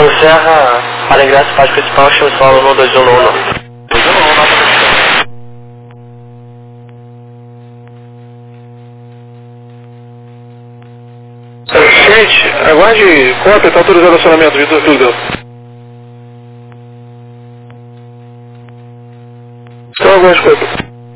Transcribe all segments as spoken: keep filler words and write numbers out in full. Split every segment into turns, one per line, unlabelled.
Tango Serra, para ingresso parte principal, chama solo um dois um um.
Gente, aguarde, cópia, está autorizado o acionamento, Vitor Filho. Então aguarde cópia.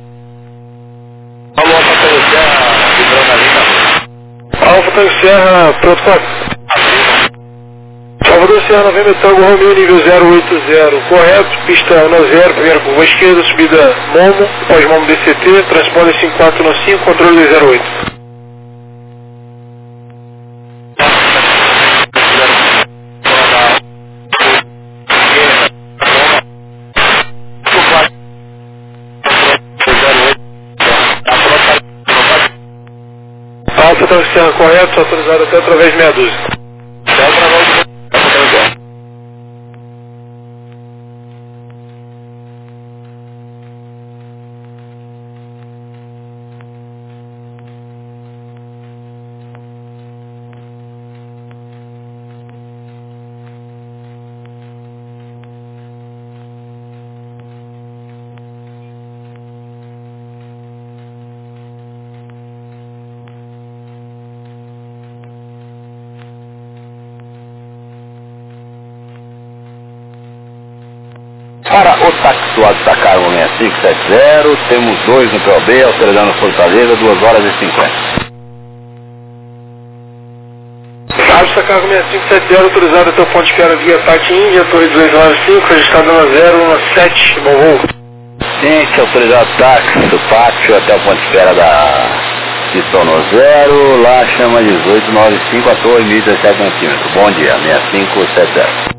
Alô, Alfa Tango Serra, vibrando ali,
Alfa Tango Serra, pronto, cópia. Salvador Serra, Novembro Tango, Romeo, nível zero oito zero, correto, pista um a zero, primeira curva esquerda, subida Momo, pós-Momo D C T, transponder cinco quatro um cinco, controle dois zero oito. Alfa Tango Serra, correto, autorizado até através de meia dúzia.
Para o táxi do Alto Sacargo seis cinco sete zero, temos dois no P O B, autorizando Fortaleza, duas horas e cinquenta.
Alto Sacargo seis cinco sete zero, autorizado até o ponto de espera via Pati Índia, Torre dois nove cinco, registrado na zero um sete, bom voo.
Gente, autorizado táxi do pátio até o ponto de espera da Pistono Zero, lá chama dezoito noventa e cinco, a torre mil e dezessete centímetros. Bom dia, seis cinco sete zero.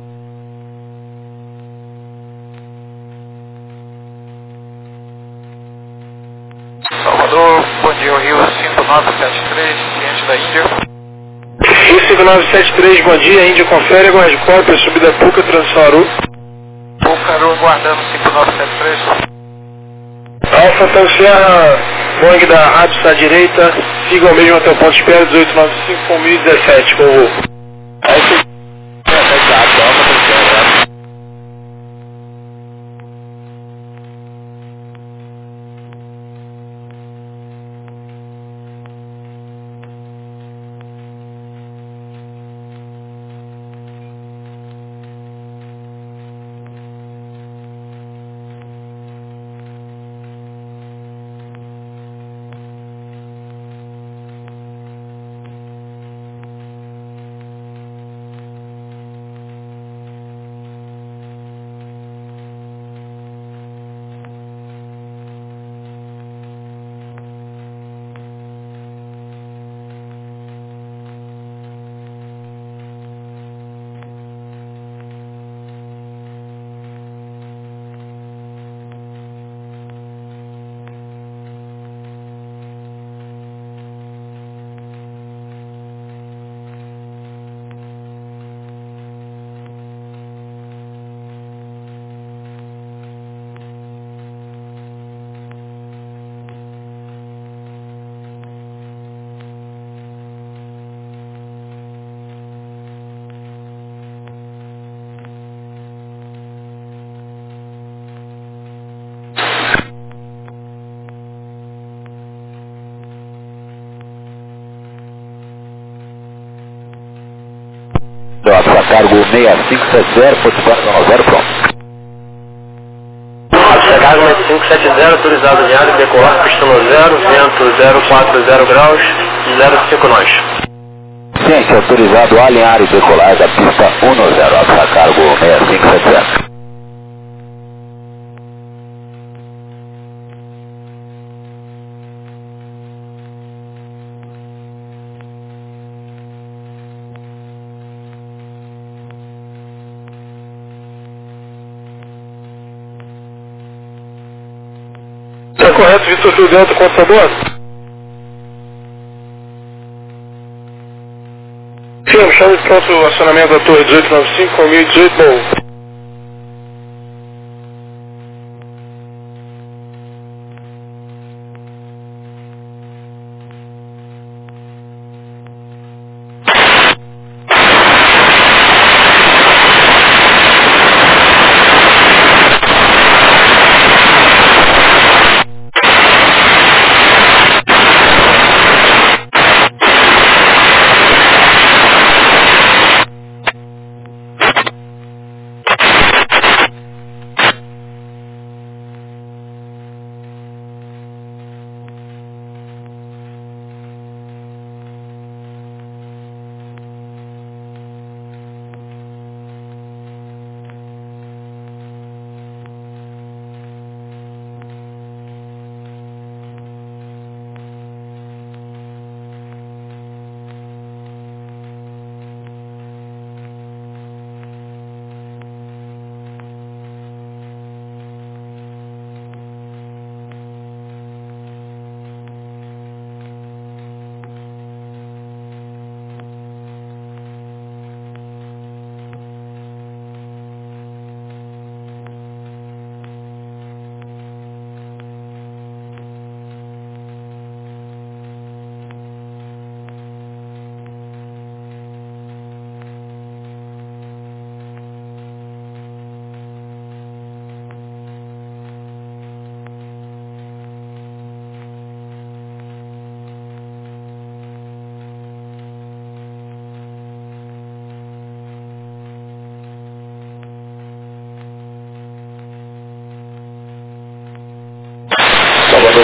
Salvador, bom dia, o Rio cinco nove sete três, ciente da Índia.
Rio cinco nove sete três, bom dia, Índia confere, aguarde cópia, subida Puca, Transaru.
Pucaru, guardando cinco nove sete três.
Alfa Tango Serra, Boeing da Rádio à direita, siga ao mesmo até o ponto de espera, dezoito noventa e cinco com mil e dezessete, bom voo.
Alto Sacargo seis cinco sete zero, Porto Espera zero, pronto.
Alto Sacargo seis cinco sete zero, autorizado alinhado, decolar, pistão zero, vento zero quatro zero graus, zero cinco nós.
Ciente, autorizado alinhar e decolar da pista um zero, Alto Sacargo seis cinco sete zero.
Está correto, Vitor Filho Delta, computador? Sim, chame pronto o acionamento da torre dezoito noventa e cinco com mil e dezoito, bom.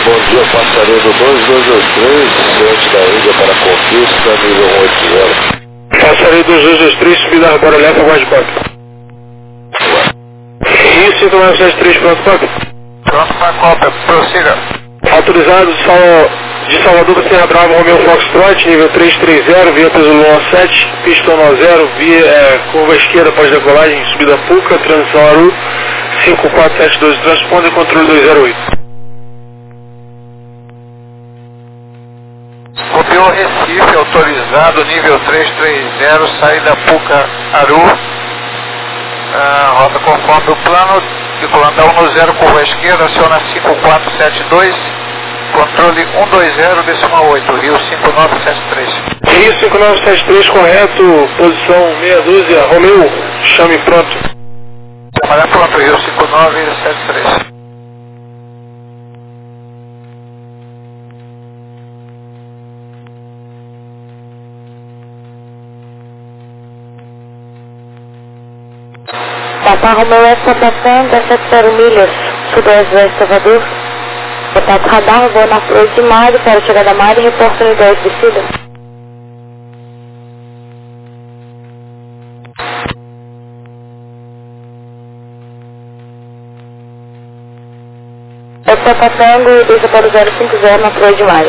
bom dia, passarinho do dois dois dois três, frente da Índia para Conquista, nível oito zero.
Passarinho dois dois dois três, subida Arbora Leste, aguarde cópia. Rio cinco nove sete três, pronto, cópia.
Pronto para cópia, prossiga.
Autorizado de, Sal... de Salvador para Serra Brava, Romeu Foxtrot, nível trezentos e trinta, via peso Luan sete, pista um zero, via é, curva esquerda após decolagem, subida Puca, transição Aru, cinco quatro sete dois, transponder, controle dois zero oito.
Copiou Recife, autorizado, nível trezentos e trinta, saída Puca Aru, ah, rota conforme o plano, decolando a um zero, curva esquerda, aciona cinco quatro sete dois, controle um dois zero, decimal oito, Rio cinco nove sete três.
Rio cinco nove sete três, correto, posição meia dúzia, Romeu, chame pronto.
Trabalhar pronto, Rio cinco nove sete três.
Papa Romeu S Sapatão, dezessete zero milhas, sudoeste de Salvador. Contato radar, vou na Flor de Mário, para chegar da Mário e reporta unidade de descida. S Sapatão, dois Apolo zero cinco zero na Flor de Mário.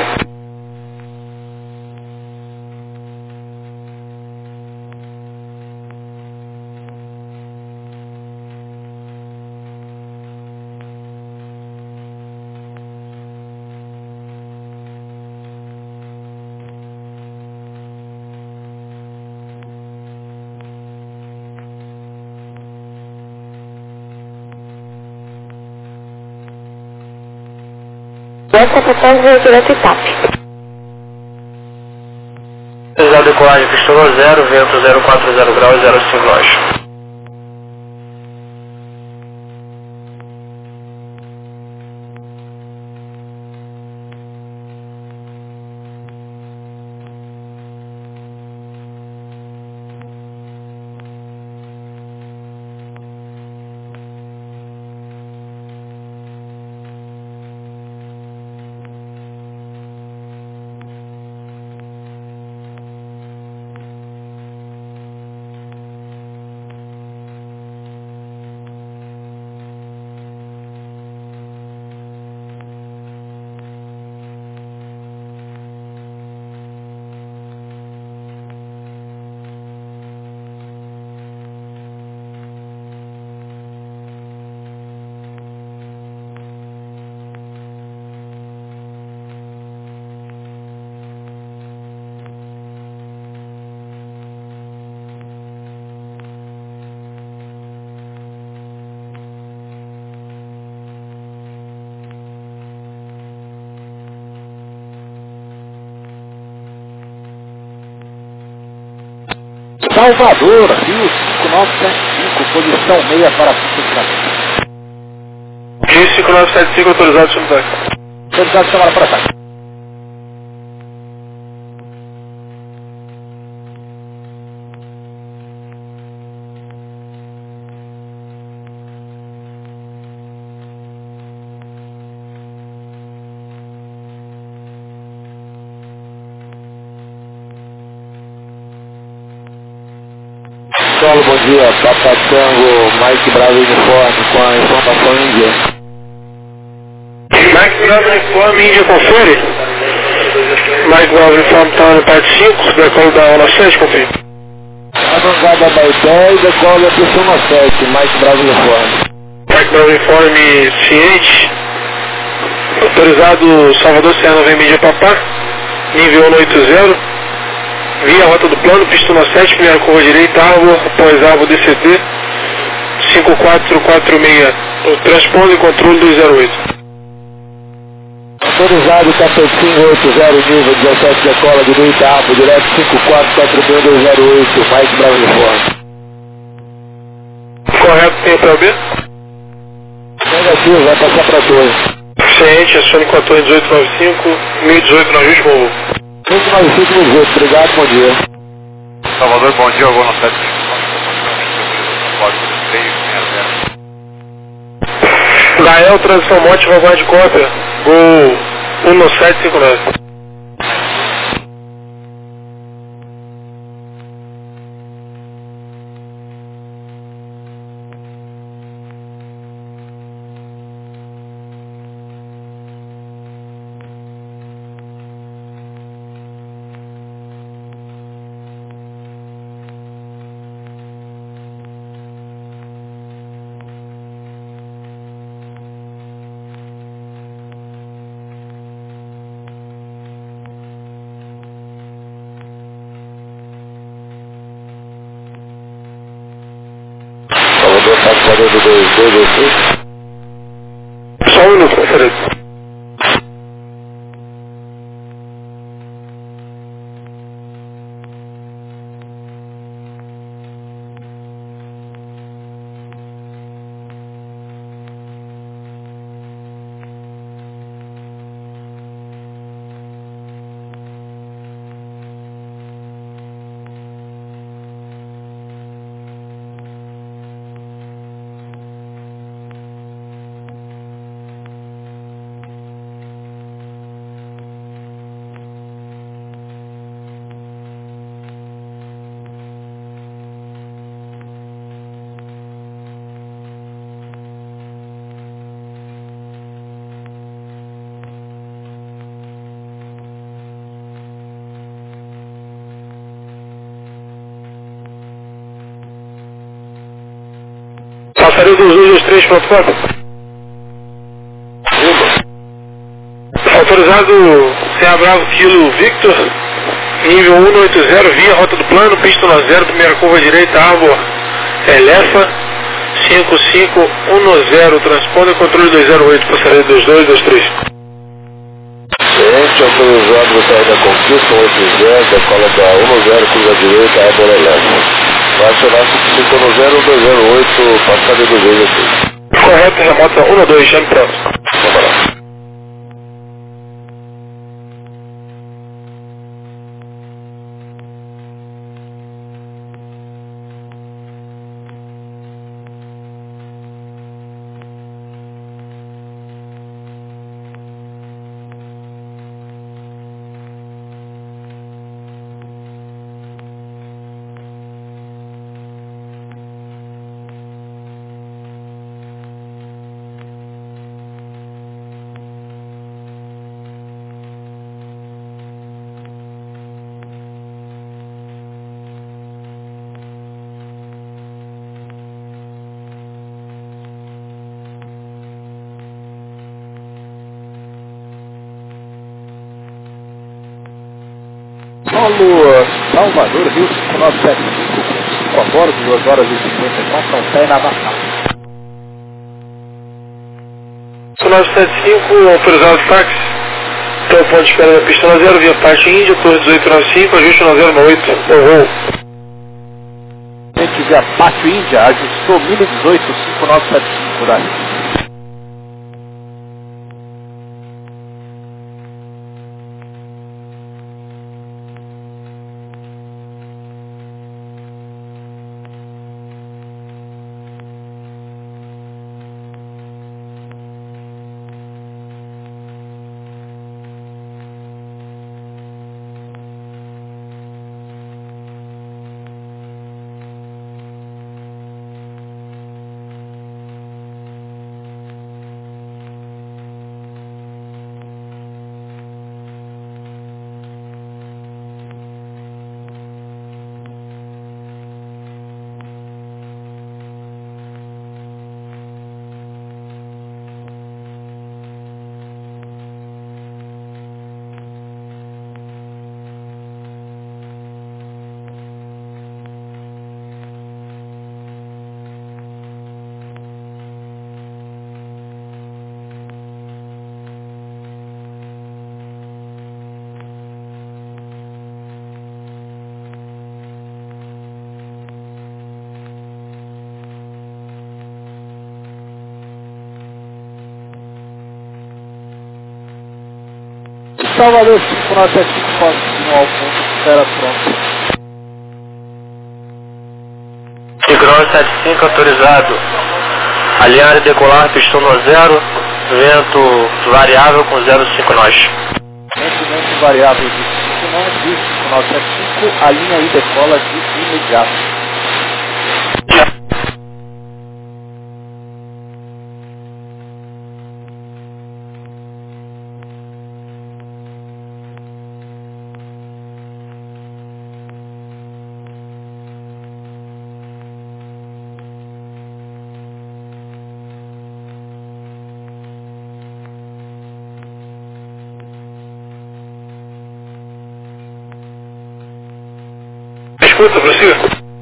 Essa questão veio direto e TAP.
Autorizado decolagem, pista um zero, vento zero quatro zero graus, zero cinco nós.
Salvador, Rio cinco nove sete cinco, posição meia para Puca.
Rio cinco nove sete cinco, autorizado sobre ataque.
Autorizado chamada para ataque. Solo, bom dia, Papa Tango, Mike Bravo Uniforme com a informação Índia.
Mike Bravo Uniforme, Índia confere. Mike Bravo Uniforme está no parte cinco, decolo da Ona sete, confere.
Avançada da dez, decolo da pressão sete, Mike Bravo Uniforme.
Mike Bravo Uniforme ciente. Autorizado Salvador Serra vem mídia Papá, nível um oito zero. Via a rota do plano, pista sete, primeira curva direita, Árvore, após Árvore D C T, cinco quatro quatro seis, transponder controle dois zero oito.
Autorizado Capetinho oito zero, nível dezessete, decola direita, Árvore, direto cinco quatro quatro seis dois zero oito, Mike Bravo Uniforme.
Correto, tem para B?
Negativo, vai passar para dois.
Ciente, acione com a torre dezoito noventa e cinco, mil e dezoito na Rio Morro.
cinco nove cinco, obrigado, bom dia.
Salvador, bom dia, eu vou no sete.
Gael, transição Monte, aguarde cópia. Gol um sete cinco nove.
Salvador do dois dois dois três.
Só um minuto, passaredo. Passaredo dois dois três ponto quatro. Autorizado C A Bravo Kilo Victor, nível um oito zero, via rota do plano, pista um zero, primeira curva direita, Arbor, Elefa, cinco cinco um zero, transponder, controle dois zero oito, passaredo dois dois dois três.
Ciente, autorizado no saída Conquista um oito zero, decola da um zero, curva direita, Arbor, Elefa. Vai acionar cinco cinco um zero, dois zero oito, passaredo dois dois três.
Correto, remota um dois, chame próximo.
Vamos lá.
Paulo, Salvador, Rio cinco nove sete cinco, cinco a bordo, duas horas e cinquenta e quatro, São Pé na Natal.
cinco nove sete cinco, autorizado táxi, então ponto de espera da pista zero, via parte Índia, torre dezoito noventa e cinco, ajuste zero nove oito, ou
Gente, via Pátio Índia, ajustou mil e dezoito, cinco nove sete cinco, daí. Salvador cinco nove sete cinco, no Alfonso, espera pronto.
cinco nove sete cinco, autorizado. Alinhar e decolar, pistão no zero, vento variável com zero cinco nós.
Vento variável de cinco nós, cinco nós sete cinco, a linha aí decola de imediato.
Escuta, prossiga.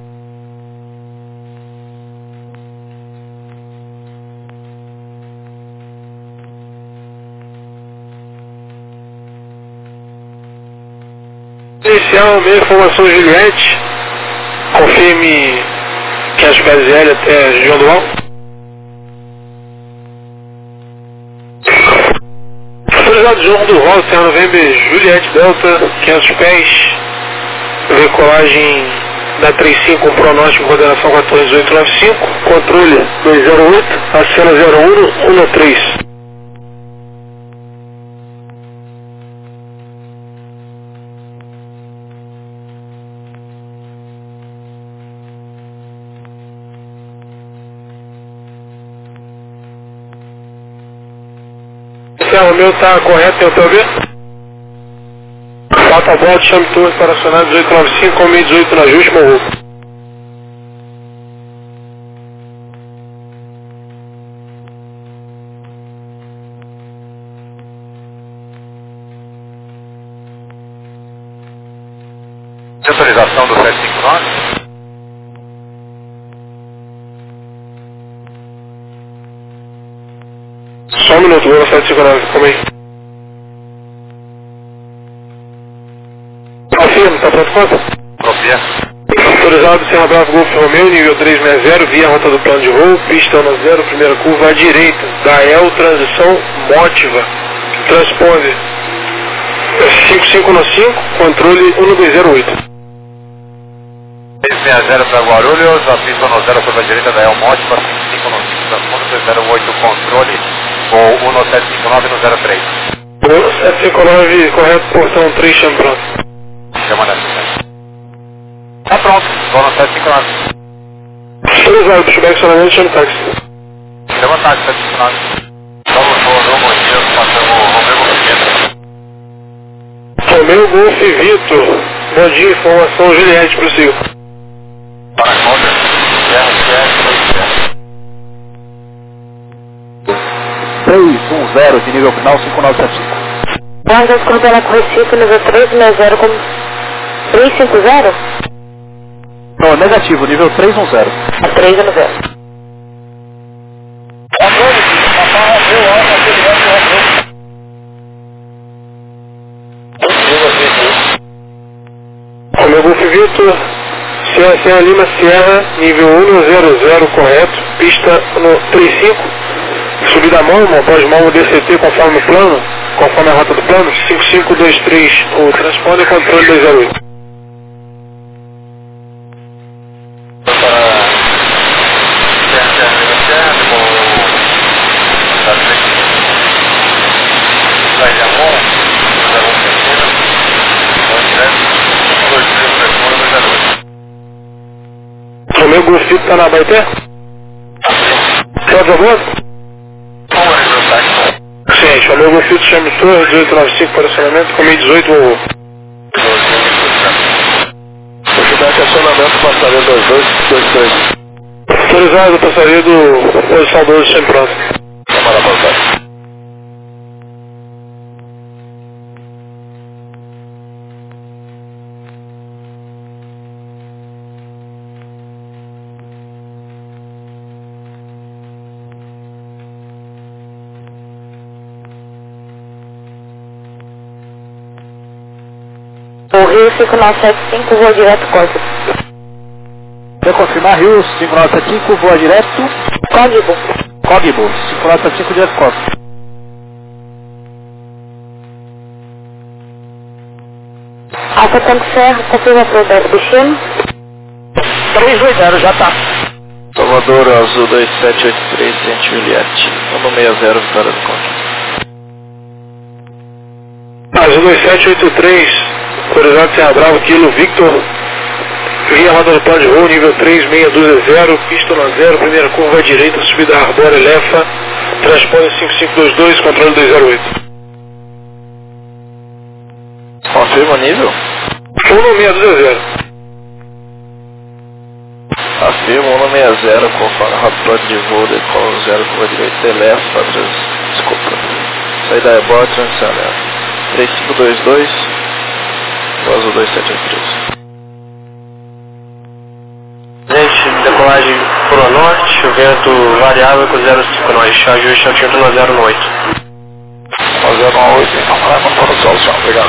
Inicial, meia informação Juliette. Confirme que as bases L até João do Alto. Autorizado João do Alto, Terra November, Juliette Delta, quinhentos pés. Decolagem da trinta e cinco, pronóstico, coordenação quatorze oito nove cinco, controle dois zero oito, acena zero um, um três. O meu está correto, tem o teu ver? Falta a volta, chame turno para acionar dezoito nove cinco, com meio dezoito na ajuste, morro.
Autorização do sete cinco nove.
Só um minuto, vou no sete cinco nove, calma aí. Confirma, tá pronto quanto?
Confia.
Autorizado Serra Bravo Golf Romeo, nível trezentos e sessenta, via rota do plano de voo, pista no zero, primeira curva à direita, da El, transição Mótiva, transponder cinco cinco no cinco, controle um dois zero oito.
trezentos e sessenta para Guarulhos, a pista no zero, curva à direita da El Mótiva, cinco cinco no cinco, transponder dois zero oito, controle, ou um sete cinco nove no zero três.
um sete cinco nove, correto, portão três, chame pronto.
Chama na assistência. Tá pronto, vou no sete cinco nove.
Autorizado, puxo back somente, chame táxi.
Chama táxi, sete cinco nove. Vamos no Romeo Dias, passamos Romeo Golf Vitor.
Romeo Golf Vitor, bom dia, informação Juliette, prossigo.
Para a conta, zero sete
três um zero de nível final cinco nove sete cinco.
Guarda as coordenadas com Recife, nível três seis zero com três cinco zero?
Não, negativo, nível três um zero.
A três um zero.
Romeo Golf Vitor, Sierra, Sierra Lima Sierra, nível um zero zero, correto, pista no trinta e cinco, subida Malmo, após Malmo D C T conforme o plano, conforme a rota do plano, cinco cinco dois três, o transponder controle dois zero oito. Romeo Golf Vitor está na Baité? Pode agora? Sim, Romeo Golf Vitor, chame torre, dezoito nove cinco para acionamento, comi dezoito, vovô.
Feedback acionamento, passageiro dois dois dois três.
Autorizado, passageiro do posição doze, sempre pronto.
Câmara avançada.
O Rio cinco nove sete cinco, voo direto Código.
Para confirmar, Rio cinco nove sete cinco, voa direto.
Código.
Código, cinco nove sete cinco, direto Código.
Alfa Tanque Serra, confirma para o destino.
três dois zero, já tá.
Salvador, Azul dois sete oito três, Ciente Juliette, um seis zero, Vitória do Conde. Azul dois sete oito três, autorizado Serra Bravo, Kilo Victor, via roda do plano de voo, nível três, meia dúzia zero, pista na zero, primeira curva à direita, subida Arbora Elefa, transpone cinco cinco dois dois, controle dois zero oito. Confirma o nível? um meia dúzia zero. Afirma um seis zero, conforme a rota do plano de voo, decola zero, curva à direita, Elefa, trans... desculpa, saída Arbora, transição Elefa. três cinco dois dois, Azul dois sete oito três.
Gente, decolagem pro norte, o vento variável com zero cinco nós, ajuste altimetro no zero oito.
zero oito, então vai para o sol, senhor, obrigado.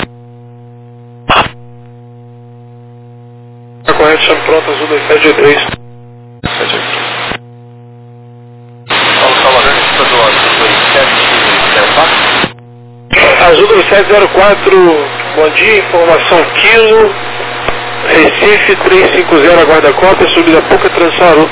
Tá correto, chame pronto, Azul dois sete oito três. sete oito três.
Paulo Salvador, do Azul dois sete zero quatro.
Azul dois sete zero quatro, bom dia, informação Kilo, Recife trezentos e cinquenta, aguarda a cópia, subida Puca, Transaru.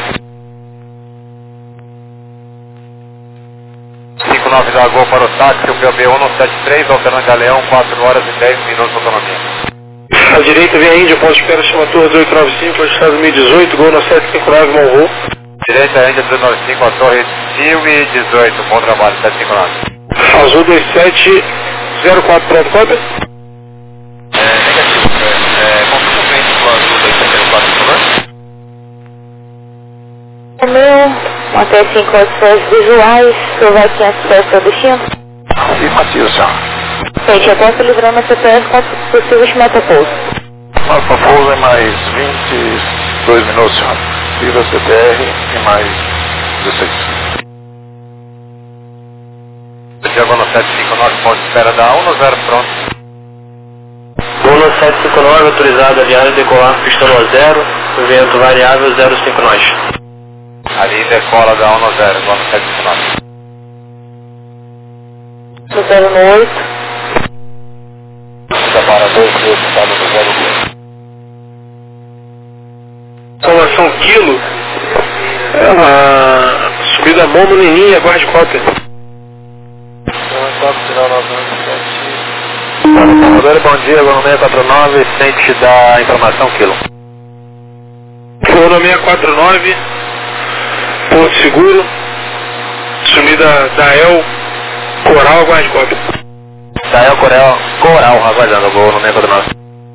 cinco nove da Gol para o táxi, o P B um sete três, alternando Galeão, quatro horas e dez minutos de autonomia.
À direita vem a Índia, ponto de espera, chama Torre oito nove cinco, registrado mil e dezoito, Gol no sete cinco nove, Monroe.
Direita Índia duzentos e noventa e cinco, a Torre mil e dezoito, bom trabalho, sete cinco nove.
Azul dois sete zero quatro, pronto, cópia?
É, negativo, é, é, confirma o cliente do Azul dois sete zero quatro, por favor.
O meu, até cinco condições visuais, você vai quinhentos pés para o destino?
Afirmativo, senhor.
Gente, eu posso livrar meu C P F com possíveis metapouso.
Nossa pouso em mais vinte e dois minutos, senhor. Viva C T R em mais dezesseis.
Diagonal sete cinco nove, ponto de espera da um zero, pronto.
Gol no sete cinco nove, autorizado a viagem decolar pista no zero, vento variável zero cinco nós.
Ali decola da um zero, igual no sete cinco nove.
No zero oito.
Para dois três, estado do zero dois.
Informação Kilo, ela, subida Momo, Neninha, aguarde cópia.
Salvador, bom dia, Gol seis quatro nove, ciente da informação Kilo.
Gol no seis quatro nove, Porto Seguro, subida Dael, Coral, aguarde cópia.
Dael Coral, Coral, aguardando o Gol no seis quatro nove.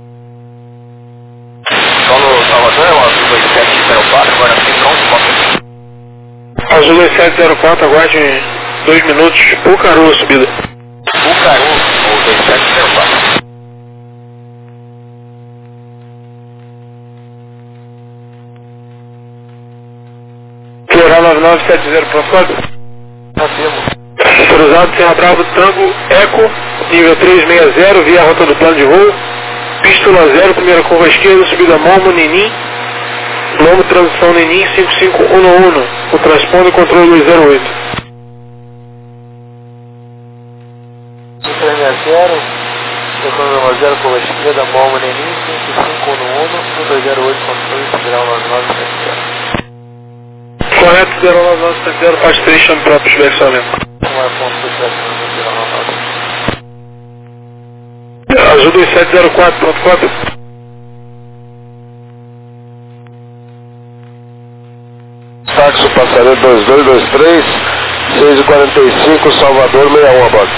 Solo Salvador, é o Azul dois sete zero quatro, agora sim, pronto, cópia.
Azul dois sete zero quatro, aguarde dois minutos, Pucaru, subida.
Pucaru, ou dois sete zero quatro.
Coral nove nove sete zero, pronto, cópia.
Confirmo.
Autorizado Serra Bravo, Tango, Eco, nível três seis zero, via rota do plano de voo, pista zero, primeira curva esquerda, subida Momo, Nenim, Lomo, transição Nenim, cinco cinco um um, o transponder controle dois zero oito.
três zero, decolando zero, curva esquerda, Momo, Nenim, cinco cinco um um, dois zero oito, controle, federal nove nove sete zero.
Correto, zero nove nove sete zero, faz três, chame próprio, esbexamento. Azul dois sete zero quatro, pronto, cópia. Táxi passageiro dois dois dois três, seis e quarenta e cinco, Salvador sessenta e um, a bordo.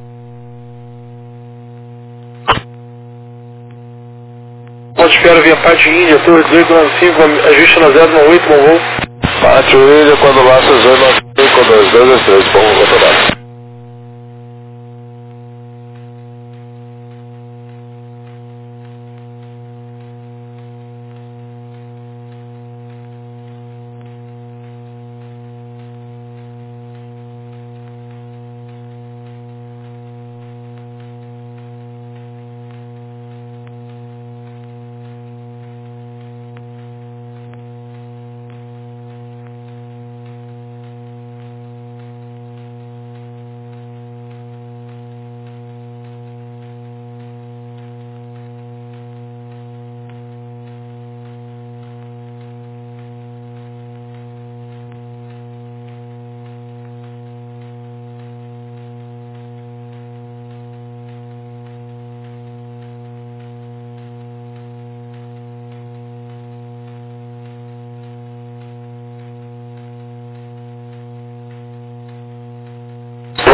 Ponto de espera via Pátio Índia, Torre dezoito nove cinco, ajuste na zero oito, bom voo. Pátio Índia, quando lá, dezoito nove cinco, dois dois dois três, bom voo, automático.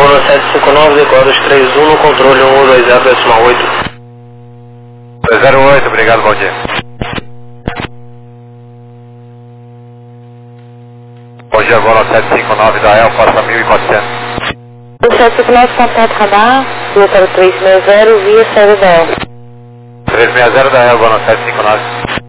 Zona sete cinco nove, decola dois três um, no controle um dois zero decimal oito.
dois zero oito, obrigado, bom dia. Bom dia, Zona sete cinco nove da El, Costa mil e quatrocentos.
sete cinco nove, contato radar, via para três seis zero, via saída da El.
três seis zero da El, Zona sete cinco nove.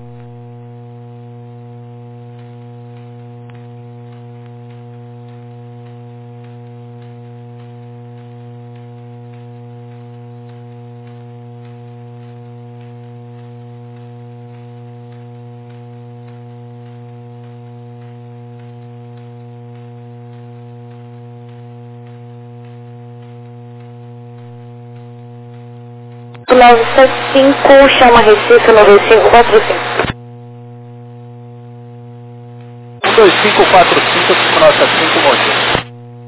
nove sete cinco, chama Recife, nove cinco quatro cinco.
um dois cinco quatro cinco, cinco nove sete cinco, bom dia.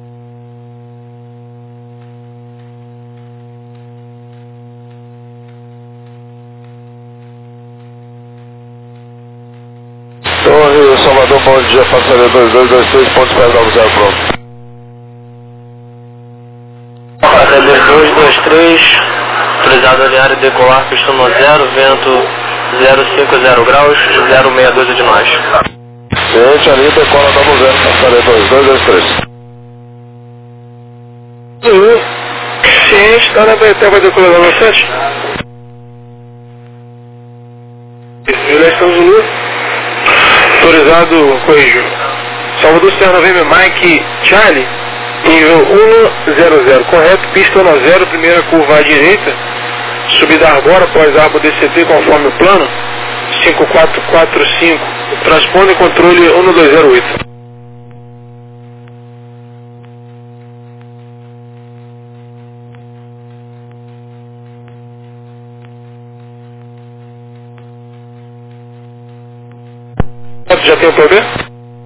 Torre Salvador, bom dia, passaria dois dois dois três, ponto zero nove zero, pronto.
Passaria dois dois três, autorizado alinhar e decolar, pista no zero, vento zero cinco zero graus, zero seis dois de nós.
Gente, ali decola nove zero, passaria dois dois dois três.
Zulu, ciente, está na B T, vai decolar nove sete. Juliação Zulu, autorizado, corrigiu. Salvador Serra Novembro, Mike Charlie, nível um zero zero, correto, pista no zero, primeira curva à direita, subida agora após a árvore D C T conforme o plano, cinco quatro quatro cinco, transpone controle um dois zero oito. Já tem o P B?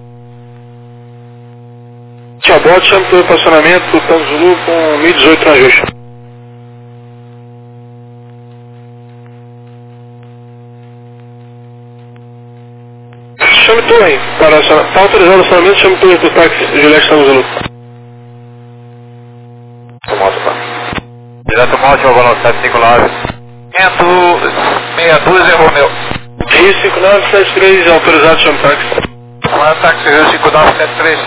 Tia Bota, chama pelo estacionamento do Tango Zulu com mil e dezoito na Justa. Chame tu aí, para está autorizado o estacionamento, chame tu aí para o táxi Juliette Tango Zulu.
Direto Malte, Zona sete cinco nove. seis dois errou meu.
Rio cinco nove sete três, autorizado, chame táxi.
Comando táxi Rio cinco nove sete três.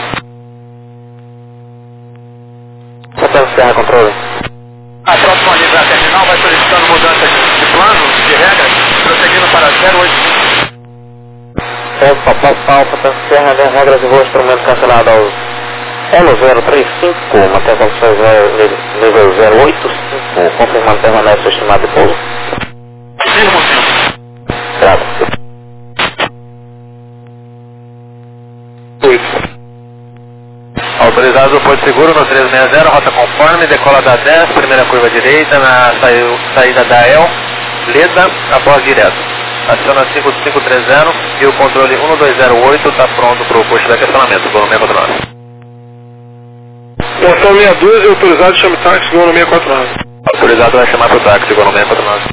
Portanto, Serra, controle.
A próxima linha terminal vai solicitando mudança de plano, de regras, prosseguindo para zero oito cinco.
Certo, Papai Paulo, portanto, Serra, né, regras de voo, instrumento cancelado aos L zero três cinco, mantém condições nível zero oito cinco, confirmando permanece o estimado de pouso.
Firmo tempo.
Grave. Autorizado o Porto Seguro no três seis zero, rota conforme, decola da dez, primeira curva direita, na saiu, saída da El, Leda, após direto. Aciona cinco cinco três zero e o controle um dois zero oito está pronto para o posto de acionamento, voo seis quatro nove.
Portão sessenta e dois, autorizado, chame táxi, voo seis quatro nove.
Autorizado vai chamar para o táxi, voo seis quatro nove.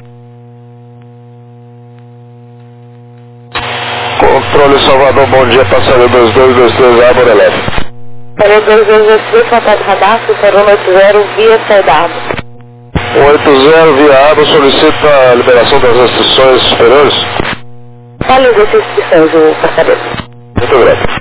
Controle Salvador, bom dia, passaria dois dois dois três, Árvore Elétrica.
Passaria dois dois dois três, contato radar, Cicerone oito zero, via saída da árvore.
oito zero, via Árvore, solicita a liberação das restrições superiores.
Fale as restrições, o passageiro.
Muito grato.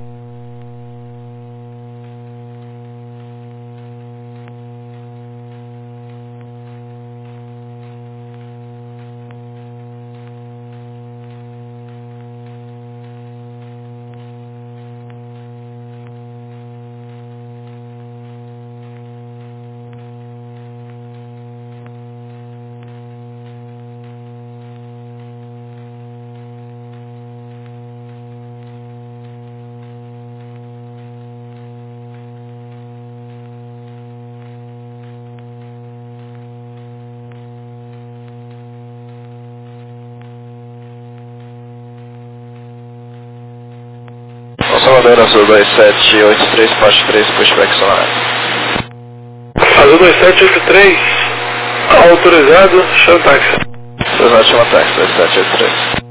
Salvador, Azul dois sete oito três, parte três, pushback solar.
Azul dois sete oito três, autorizado, chama táxi.
Autorizado, chama táxi, dois sete oito três.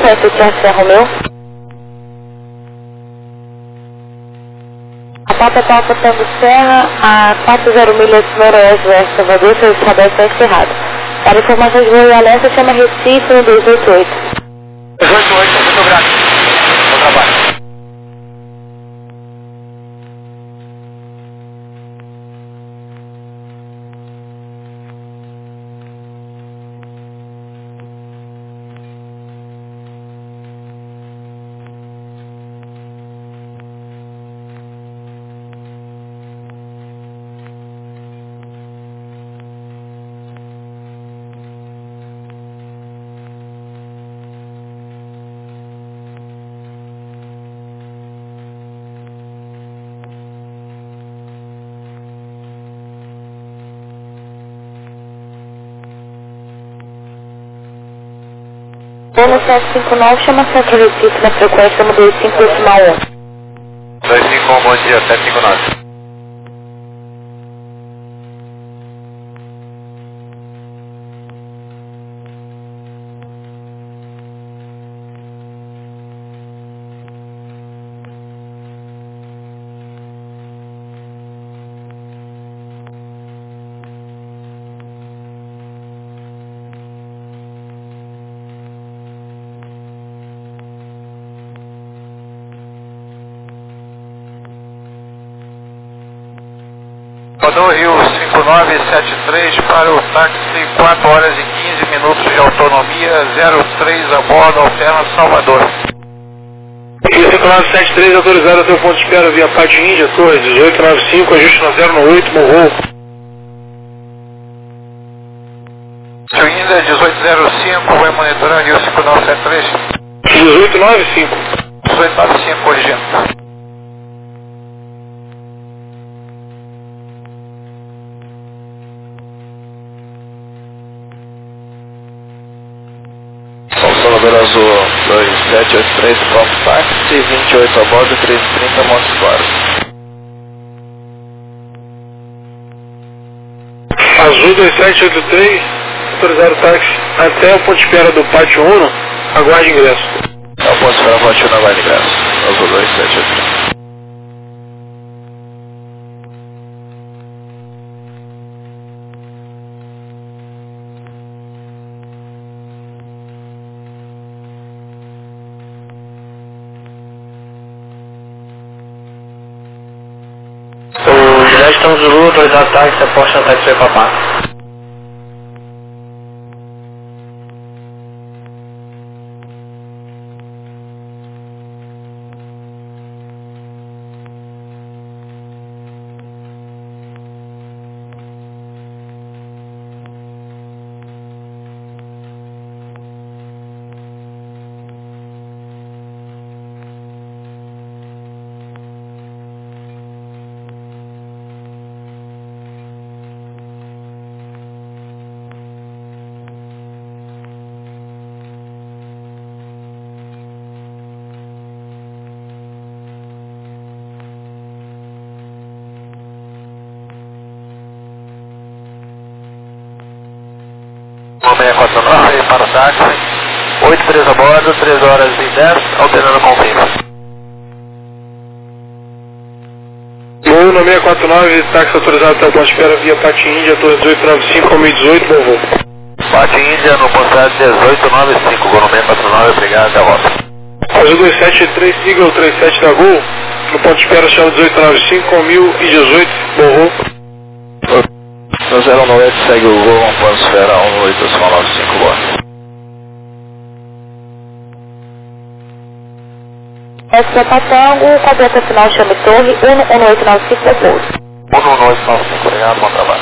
F T S Romeu. A Papa Papa Tango Serra, a quatro zero milhas noroeste oeste Salvador, seu radar está encerrado. Para informações de voo e alerta, chama Recife um dois oito oito.
dois oito oito, muito grato. Bom trabalho.
Bônus sete cinco nove, chama Centro Recife na frequência dois cinco decimal um.
dois cinco um, bom dia, sete cinco nove.
Salvador Rio cinco nove sete três para o táxi, quatro horas e quinze minutos de autonomia, zero três a bordo, alterna Salvador.
Rio cinco nove sete três, autorizado até o ponto de espera via Pátio Índia, Torre dezoito nove cinco, ajuste na zero nove oito, morrou.
Pátio Índia dezoito zero cinco, vai monitorar Rio cinco nove sete três.
dezoito nove cinco.
dezoito nove cinco, corrigindo.
Salvador Azul dois sete oito três, Fox Taxi, vinte e oito a bordo, três trinta, Montes Claros.
Azul dois sete oito três, autorizado táxi até o ponto de espera do Pátio Uno, aguarde ingresso.
É o ponto de espera Pátio Uno, aguarde ingresso. Azul dois sete oito três.
Estamos Zulu, autorizado táxi, aposta na táxi Papá.
seis quatro nove para o táxi, oito três a bordo, três horas e dez, alternando com fim.
Voo no seis quatro nove, táxi autorizado até o ponto de espera via Pátio Índia, Torre dezoito nove cinco, dois mil e dezoito, bom voo.
Pátio Índia no ponto dezoito nove cinco, voo no seis quatro nove, obrigado, até a volta.
Azul dois sete três, siga o trinta e sete da Gol, no ponto de espera chama dezoito nove cinco, mil e dezoito, bom voo.
No zero nove oito segue o voo, um ponto de espera um oito nove cinco, boa.
S P Patango, completa final chame Torre, um um oito nove cinco, depois.
um um oito nove cinco, obrigado, bom trabalho.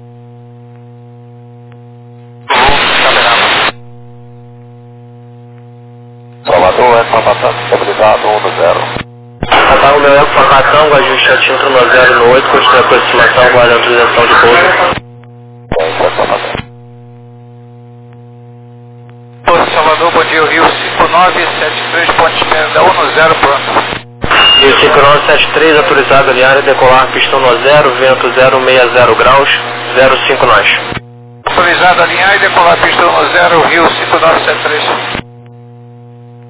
Salvador, S P Patango, estabilizado, um do zero.
Patango, meu S P Patango, ajuste atinto no zero no oito, continua a aproximação, guarda a autorização de pouso.
Salvador, bom dia, Rio cinco nove sete três, ponte de espera um no zero, pronto.
Rio cinco nove sete três, autorizado a alinhar e decolar pistão no zero, vento zero seis zero graus, zero cinco nós.
Autorizado a alinhar e decolar pistão no zero, Rio cinco nove sete três.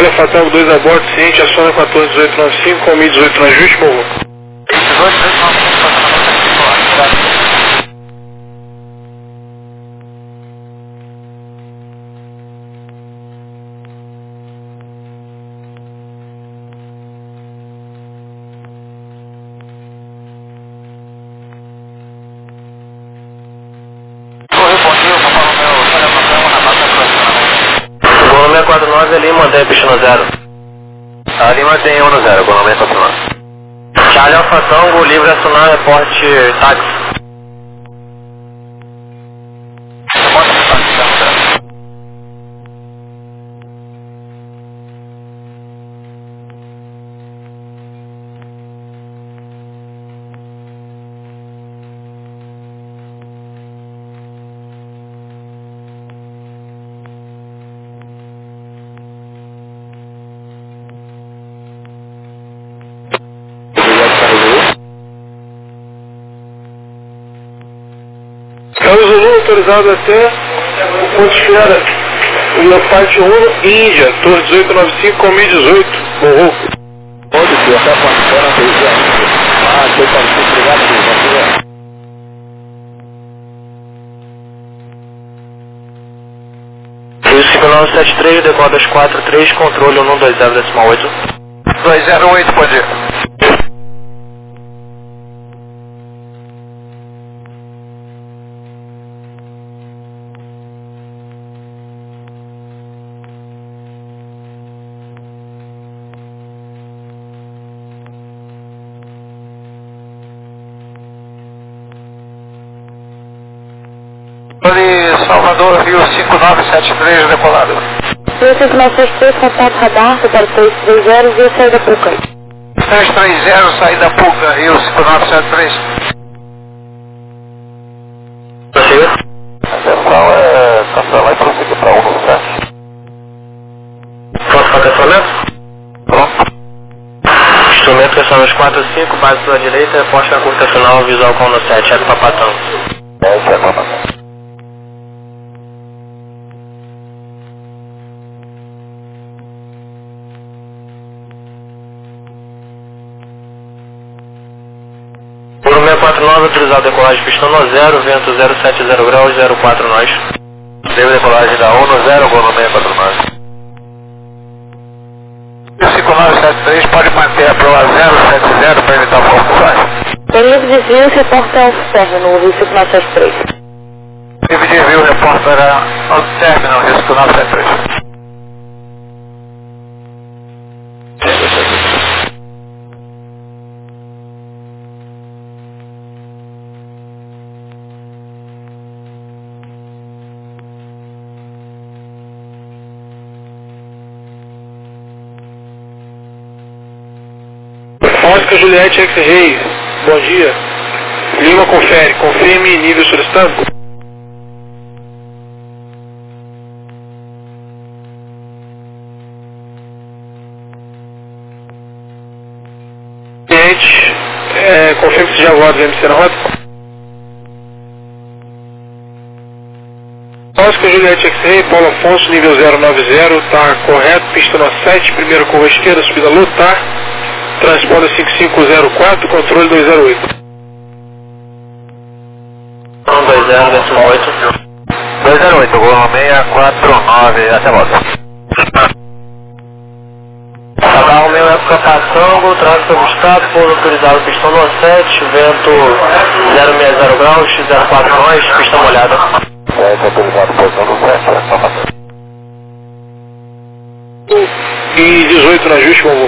Charlie Alfa Tango dois a bordo, ciente, aciona quatorze dezoito noventa e cinco, com mil dezoito no ajuste, morro.
dezoito dezoito noventa e cinco, passando
Golomé quatro nove, ali mantém pista no zero. Ali mantém um no zero, Golomé quatro nove. Charlie Alfa Tango, livre acionar, reporte táxi.
Carlos Zulu, autorizado até o ponto de espera. Leopard um, Índia, Torre dezoito noventa e cinco, com mil dezoito, morro.
Pode ser, até a ponte de espera, três zero. Ah, dezoito noventa e cinco, obrigado, filho.
Rio cinco nove sete três, decodas quatro três, controle um dois zero decimal oito.
dois zero oito, pode ir. Salvador, Rio cinco nove sete três, decolado.
Rio cinco nove sete três, contato radar, para três três zero, via saída Puca.
três três zero, saída Puca, Rio cinco nove sete três. Atenção, é cancelar e prosseguir para um no sete.
Pronto para cancelamento?
Pronto.
Instrumento cancelamos quatro cinco, base pela direita, reposta na curta final, visual com no sete, é do Papatão.
É, isso é bom.
Golomé quatro nove, autorizado decolagem pistão no zero, vento zero sete zero graus, zero quatro nós.
Deu decolagem da um no zero, Golomé quatro nove. cinco nove sete três pode manter a proa zero sete zero para evitar confusões.
Tem livre desvio, reporta ao término, Rio cinco nove sete três.
Livre desvio, reporta ao término, Rio cinco nove sete três.
Oscar Juliette X-Ray, bom dia. Lima confere, confirme nível solicitado. Cliente, é, confirme se já aguarda o M C na rota. Oscar Juliette X-Ray, Paulo Afonso, nível zero nove zero, tá correto, pista no sete, primeira curva esquerda, subida lotar. Transponder cinco cinco zero quatro, controle dois zero oito.
um dois zero decimal oito.
dois zero oito, Golomé quatro nove, até volta.
Radar meu época Patango, tráfego obstáculo, pouso autorizado pistão no sete, vento zero seis zero graus, zero quatro nós, pista molhada.
sete autorizado, posição do sete, é só passar.
E dezoito no ajuste, vamos.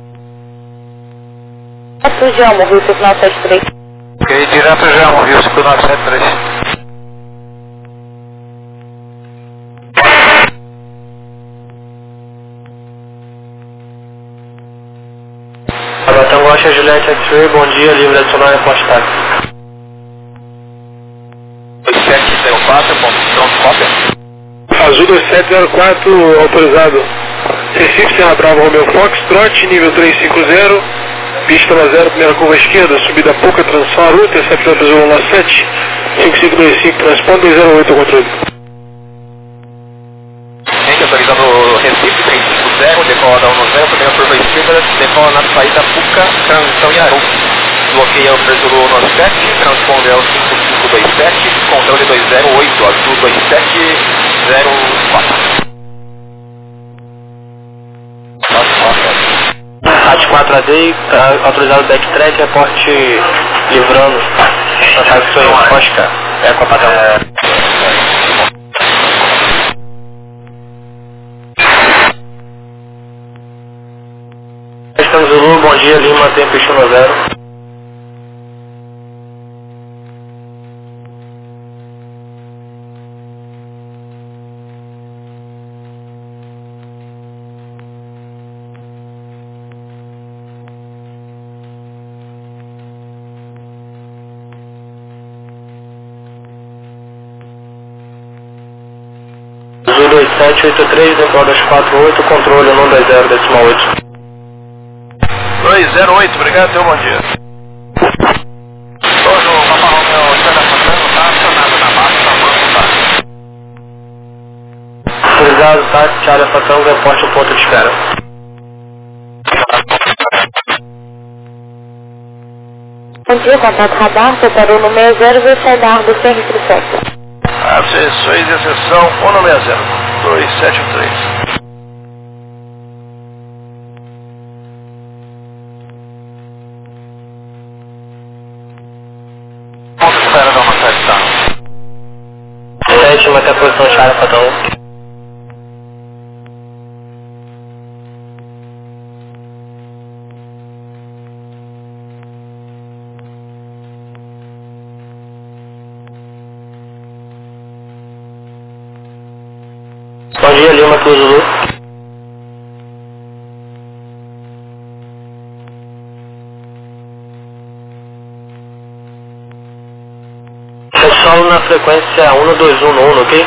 Direto Gelmo, Rio cinco nove sete três.
Ok, direto Gelmo, Rio cinco nove sete três.
Patango Oscar Juliette X-Ray, bom dia, livre adicional e poste táxi.
sete zero quatro, pronto, cópia.
Azul dois sete zero quatro, autorizado. Recife, Serra Brava, Romeo Foxtrot, nível trezentos e cinquenta. Pista na zero, primeira curva esquerda, subida pouca, transição Aru, interceptor Azul um sete, cinco cinco dois cinco, transponder dois zero oito ao controle.
Gente, autorizando Recife, trezentos e cinquenta,
decola da um no zero, primeira curva esquerda, decola na saída Puca, transição em Aru. Bloqueia o preço do um sete, transponder ao cinco cinco dois sete, controle dois zero oito, azul dois sete zero quatro.
Rat quatro A D, tá autorizado o backtrack, reporte livrando. Achava que foi Oscar, é com a padrão. Estamos Zulu, bom dia, Lima, tempo Chino zero. Zulu dois sete oito três, decolas quatro oito, controle um dois zero decimal oito.
dois zero oito, obrigado, teu bom dia. Todo o Papa Romeo está passando, tá acionado na base, tá pronto, tá?
Autorizado, tá? Charlie Alpha Tango, reporte o ponto de espera.
Bom dia, contato radar, separou no seis zero, vai sair da árvore sem restrição.
Acessões de exceção um no seis zero, dois sete três. Ponto de espera da uma sete, tá?
Sétima até a posição Charlie Alpha Tango. Bom dia, Lima, Cruz Zulu. Solo na frequência um dois um no um, ok?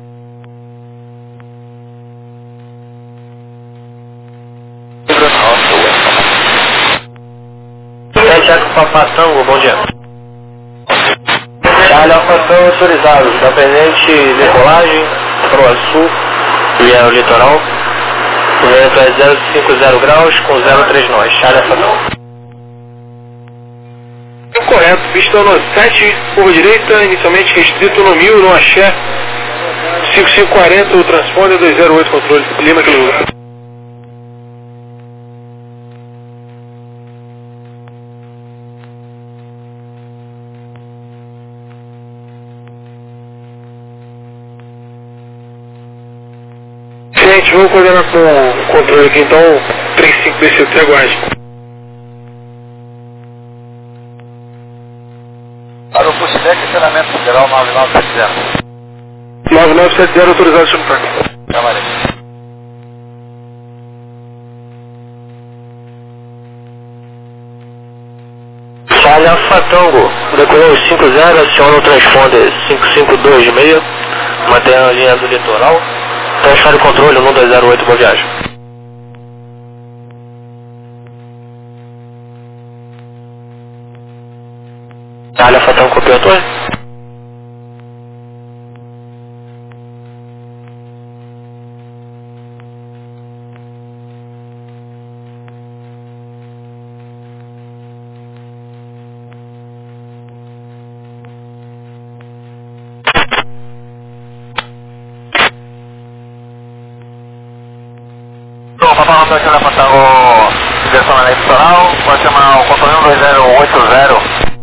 sete Eco Papa Tango, bom dia. Charlie Alpha Tango autorizado, independente decolagem, proa sul, via o litoral. O vento é zero vírgula cinco zero graus com zero vírgula três nós, Charlie Alpha Tango.
Correto, pista no sete, curva direita, inicialmente restrito no mil, no axé, cinco cinco quarenta, o transponder dois zero oito, controle, Lima, aquele lugar. Gente, vou coordenar com o controle aqui, então, três cinco B C T, aguarde.
Para o Fusidec, encerramento federal nove nove sete zero.
nove nove sete zero, autorizado sobre carga.
Camarei.
Charlie Alpha Tango, decolou cinco zero, aciona o transponder cinco cinco dois seis, mantém a linha do litoral, transfere o controle um dois zero oito, boa viagem. Charlie Alpha Tango, copiou a torre?
Bom, Papa Romeo está passando direção na litoral, pode chamar o controle um dois zero oito zero.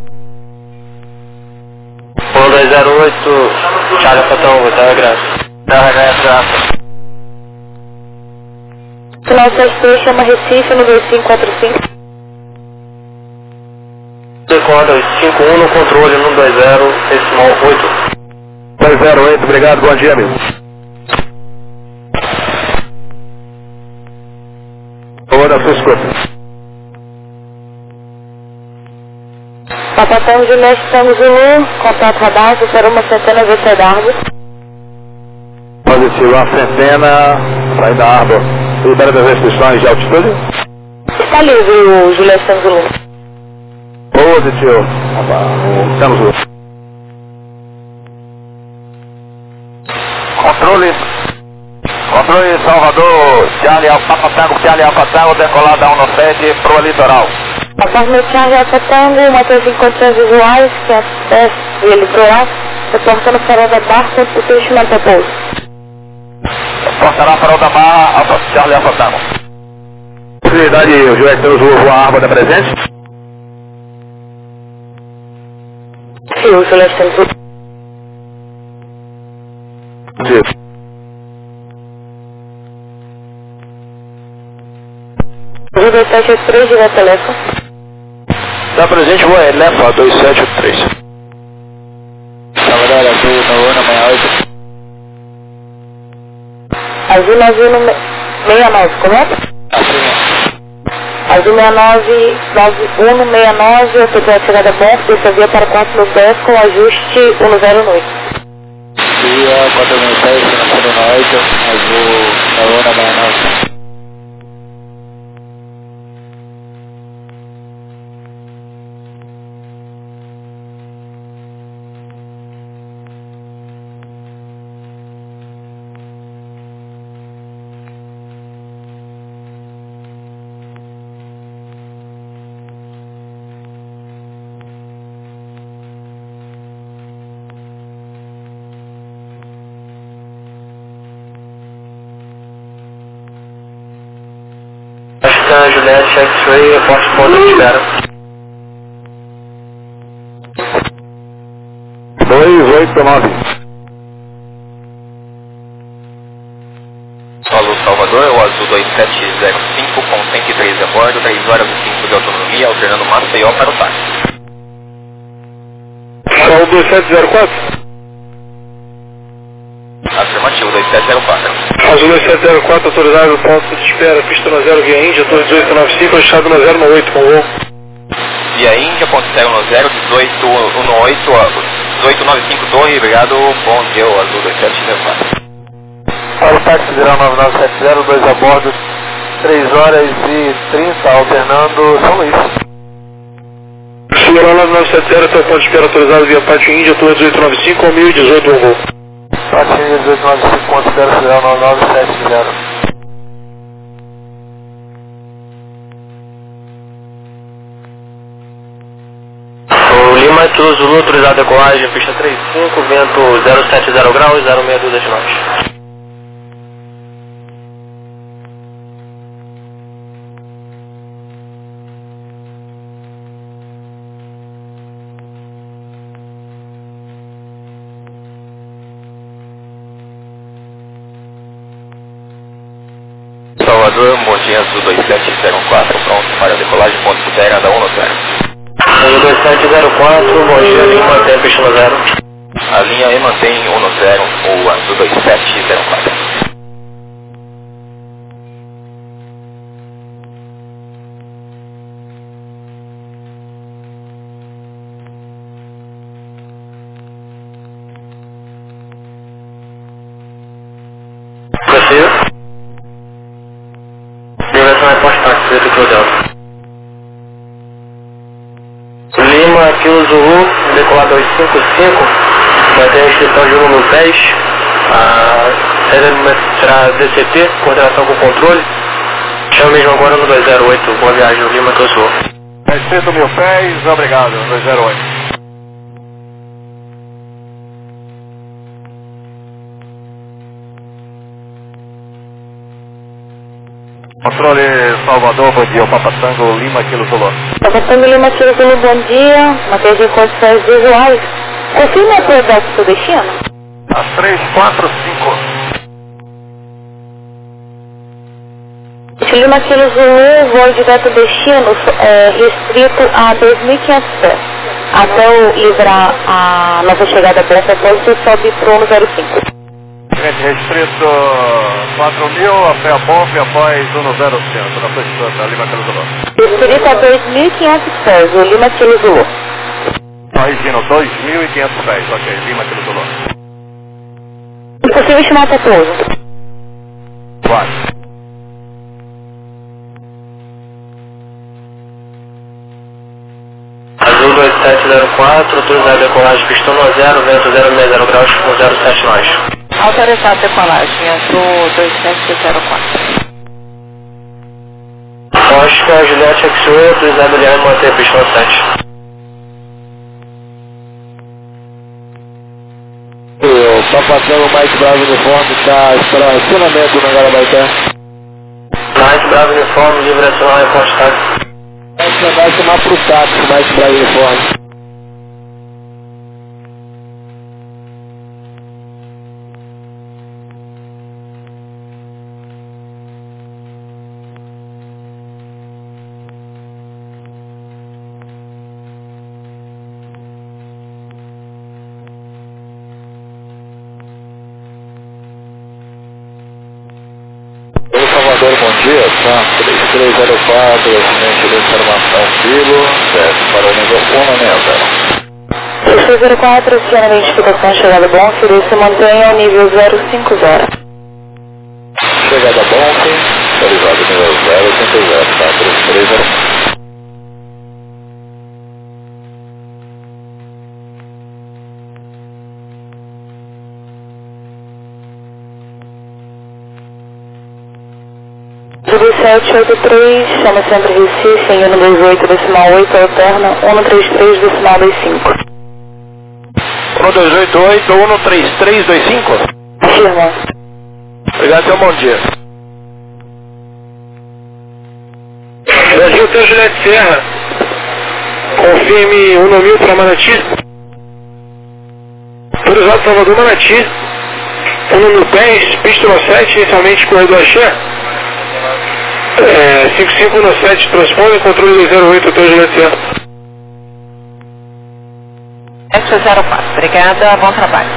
um dois zero oito, Charlie Alpha Tango, dá regresso.
Dá regresso, graças.
Final sete três, chama Recife no dois cinco quatro cinco.
Decola dois cinco um no controle um dois zero, decimal oito.
dois zero oito, obrigado, bom dia, amigo. Boa da sua escuta.
Papa Tango, Juliette, Tango Zulu, contato radar, superou uma centena, vai sair da árvore.
Positivo, uma centena, sai da árvore. Libera das restrições de altitude?
Está livre o Juliette Tango Zulu.
Positivo. Estamos Zulu.
Controle
Controle Salvador, Charlie Alfa Tango, Charlie Alfa Tango, decolada um nove sete pro litoral.
Conforme o Charlie Alfa Tango, manteve em condições visuais, que acesso via litoral, reportando farol da barra com o seu estimado para pouso.
Reportará farol da barra, Alfa, Charlie Alfa Tango.
Possibilidade, o Juiz Deus voa a arma da presente?
Sim, o Celeste tem tudo.
Sim.
O dois sete oito três, direto telefone.
Está presente, voa Elefa dois sete oito três. Salvador Azul, Novona, sessenta e oito.
Azul nove um seis nove, correto?
Assim,
Azul seis nove nove um seis nove, autorizado chegada a bordo, dessa via para quatro mil pés com ajuste um zero noite.
via quatro mil pés, zero oito, Azul, Novona, sessenta e nove.
Oscar Juliette X-Ray, reporte ponto de espera.
dois oito nove.
Solo Salvador, o Azul dois sete zero cinco com cento e treze a bordo, três horas e cinco de autonomia, alternando Maceió para o táxi.
Sol dois sete zero quatro.
Afirmativo, dois sete zero quatro.
Azul dois sete zero quatro, autorizado ponto de espera, pista no zero via Índia, torre dezoito noventa e cinco, achado no zero oito, com voo.
Via Índia, ponto cego no zero, dezoito oito, dezoito noventa e cinco torre, obrigado, bom dia, o Azul dois sete zero quatro.
Para o táxi zero nove nove sete zero, dois a bordo, três horas e trinta, alternando São Luís.
zero nove nove sete zero, teu ponto de espera autorizado via Pátio Índia, torre dezoito noventa e cinco, com mil e dezoito, com voo.
Pátio Índia dezoito noventa e cinco, ponto zero zero nove nove sete zero.
O Lima Kilo Zulu, autorizado a decolagem, pista trinta e cinco, vento zero sete zero graus, zero seis dois de norte.
Salvador, Mogi Azul dois sete zero quatro, pronto para a decolagem, ponto de terra da um no zero.
Azul dois sete zero quatro, Mogi, a linha mantém pista no zero.
A linha E mantém um no zero, o Azul dois sete zero quatro.
Prossiga. Direção é post-táxi, dentro do Delta. Lima, Kilo Zulu, decolar dois cinco cinco, vai ter a restrição de um no dez, a série D C T, coordenação com controle, chama mesmo agora no dois zero oito, boa viagem, no Lima, Kilo Zulu.
Respeito mil pés, obrigado, dois zero oito. Controle Salvador, bom dia, o Papa Tango Lima, Kilo Zulu.
Papa Tango Lima, Kilo Zulu, bom dia, manteve em condições visuais. Confirma a prioridade do seu destino?
A três quatro cinco.
Lima, Kilo Zulu, voo direto destino, é, restrito a dois mil e quinhentos pés. Até eu livrar a nossa chegada para essa coisa, você sobe para o um zero cinco.
Restrito quatro mil, até a bomba após um zero centro, na posição da Lima Kilo Zulu.
Restrito a dois mil e quinhentos pés, o Lima Kilo Zulu.
Corrigindo, dois mil e quinhentos pés, ok, Lima Kilo Zulu.
Impossível estimar para pouso.
Quatro.
Azul dois sete zero quatro, autorizado a decolagem, pistão no zero, vento zero seis zero graus, com zero sete nós.
Autorizado decolagem, azul dois sete zero quatro.
Oscar Juliette X oito, autorizado aliado manter a pista no sete.
O Sapatão Mike Bravo Uniforme está esperando acionamento na Garabaité.
Mike Bravo Uniforme, livre acionar e constante.
Vai chamar pro táxi, Mike Bravo Uniforme. Bom dia, tá? três três zero quatro, acidente de informação Filo, desce para o nível um, né, zero.
três três zero quatro, aciona a identificação, chegada bom, se mantenha ao nível zero cinco zero.
Chegada bom, autorizado nível zero cinco zero, tá? três três zero quatro.
sete oito três, chama sempre Recife, em um dois oito, decimal oito, alterna, um três três, decimal dois cinco.
um dois oito oito, um três três dois cinco?
Afirma.
Obrigado, seu bom dia.
Brasil Hotel Juliette Serra, confirme um mil para Manati. Autorizado Salvador Manati, um no dez, pista no sete, inicialmente corredor Axé. É, cinco cinco no sete, transpone, controle dois zero oito, Hotel Juliette Serra.
sete zero quatro, obrigada, bom trabalho.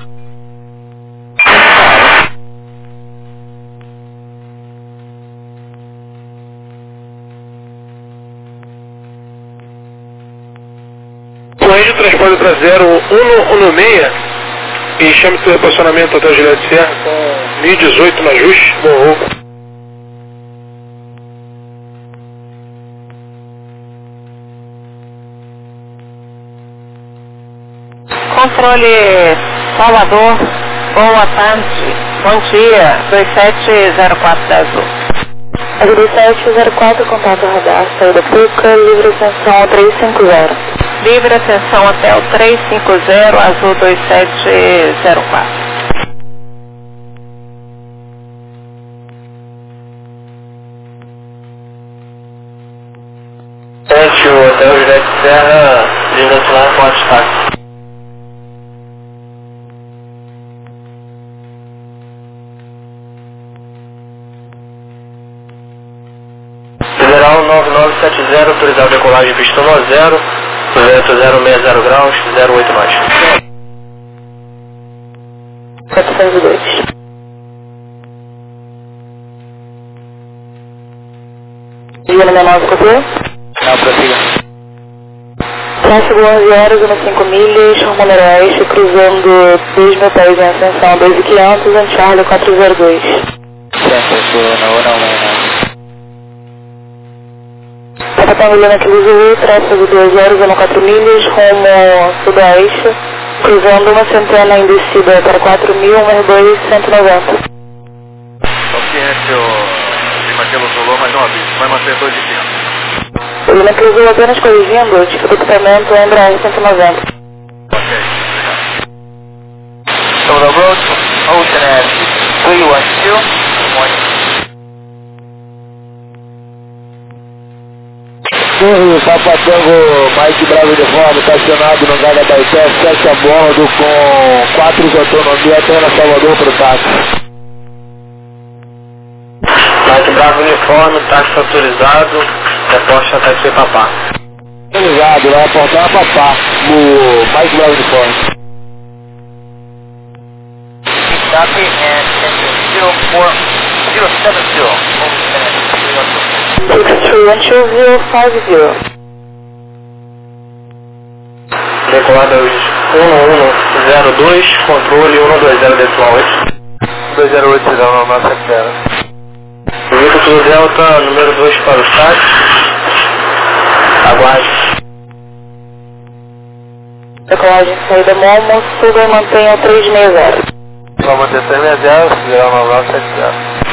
Correio de transporte para zero um um seis e chame seu reposicionamento Hotel Juliette Serra com mil e dezoito no ajuste, bom roubo.
Controle Salvador, boa tarde, bom dia, dois sete zero quatro da Azul. Azul dois sete zero quatro, contato radar, saída Puca, livre ascensão três cinco zero. Livre ascensão até o três cinco zero, Azul dois sete zero quatro.
sete, o Hotel Juliette Serra, livre ascensão com destaque. Federal nove nove sete zero, autorizado decolagem pista no zero, vento zero seis zero graus, zero oito nós.
quatrocentos e dois. Diga no meu nove, copiou?
Não, prossiga.
Tráfego onze horas, uma cinco milhas, rumo noroeste, cruzando dois mil pés em ascensão dois mil e quinhentos, Antiarle quatro zero dois.
Certo, não, não, não.
Capitão Helena Cruz, tráfego duas horas, uma quatro milhas, rumo sudoeste, cruzando uma centena em descida para quatro mil, um dois cento e noventa.
Consciente, o Marcelo Solô, mas não aviso, vai manter dois de cima.
Helena Cruz apenas corrigindo, o tipo de equipamento é Embraer cento e noventa.
Ok, obrigado.
So the road ocean at three one two, morning.
O Papatango Mike Bravo Uniforme, estacionado no Garabaité, sete a bordo com quatro de autonomia, até na Salvador para o táxi.
Mike Bravo Uniforme, táxi autorizado, reposta até ser papá.
Obrigado, vai aportar a papá, o Mike Bravo Uniforme.
Copy and zero four zero seven zero, over
six three one two zero five zero.
Decolada um um zero dois, controle um dois zero decimal oito.
dois zero oito zero na nossa espera.
Veículo Delta, número dois para o táxi. Aguarde.
Decolagem saída Momo, suba e mantenha o três seis zero.
Vamos manter três seis zero, zero nove nove sete zero.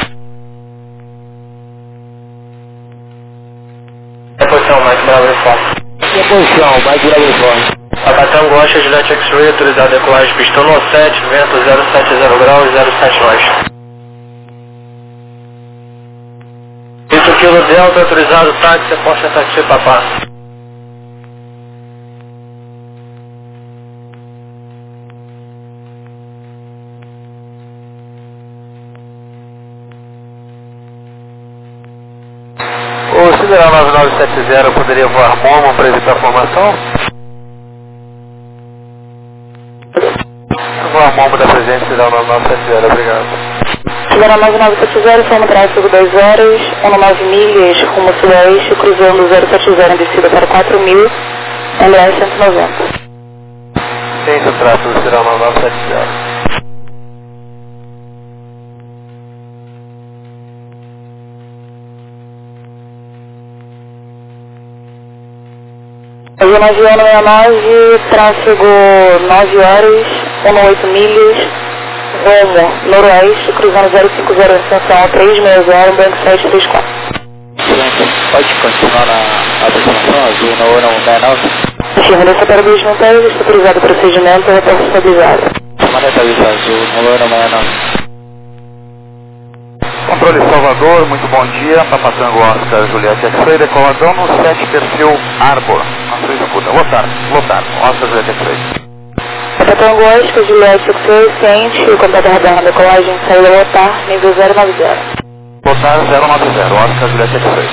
Posição, Mike Bravo Reform.
Posição, Mike Bravo Reform.
Abatango Ocha, Juliette X-Ray, autorizado a decolagem pistão no sete, vento zero sete zero graus, zero sete nós. Isso Kilo Delta, autorizado táxi, após tentativa papá.
O Sideral nove nove sete zero poderia voar Momo para evitar a formação? Voar Momo da presente, Sideral nove nove sete zero, obrigado.
Sideral nove nove sete zero, forma tráfego dois horas, nove milhas, rumo sudoeste, cruzando zero sete zero em descida para quatro mil, L S cento e noventa.
Ciência o tráfego do Sideral nove nove sete zero.
Zona avião sessenta e nove, tráfego nove horas, oito milhas, rumo noroeste, cruzando zero cinco zero, extensão três seis zero, banco sete três quatro.
Pode continuar na aproximação azul na hora um nove.
Firme nessa para dois não tem, está autorizado o procedimento, retorno estabilizado.
Maneta Vista Azul, na hora um nove.
Controle Salvador, muito bom dia. Papa Tango Oscar Juliette X-Ray, decoladão no sete, perfil Arbor. Na sua escuta. Lotar, lotar, Oscar Juliette X-Ray.
Papa Tango Oscar Juliette X-Ray, ciente, o contato radar na decolagem, saída lotar, nível zero nove zero.
Lotar zero nove zero, Oscar Juliette X-Ray.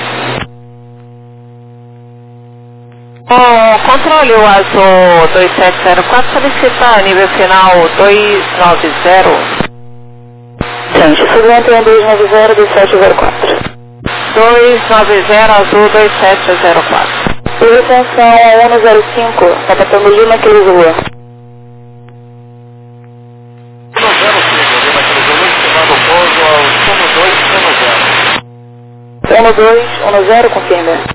O controle o Azul dois sete zero quatro solicita nível final dois nove zero. Gente, seguinte é dois nove zero, dois sete zero quatro. dois nove zero, Azul dois sete zero quatro. E atenção a um zero cinco, tá batendo Lima que ele zoou. um dois um zero, confirma.